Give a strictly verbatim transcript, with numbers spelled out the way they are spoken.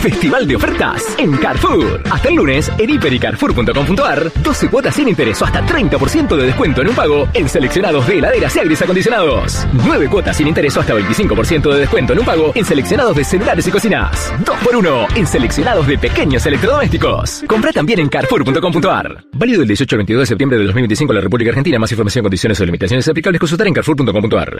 Festival de ofertas en Carrefour. Hasta el lunes en hiper y carrefour punto com punto ar, doce cuotas sin interés o hasta treinta por ciento de descuento en un pago en seleccionados de heladeras y aires acondicionados. nueve cuotas sin interés o hasta veinticinco por ciento de descuento en un pago en seleccionados de celulares y cocinas. dos por uno en seleccionados de pequeños electrodomésticos. Comprá también en carrefour punto com punto ar. Válido del dieciocho al veintidós de septiembre de dos mil veinticinco en la República Argentina. Más información, condiciones o limitaciones aplicables consultar en carrefour punto com punto ar.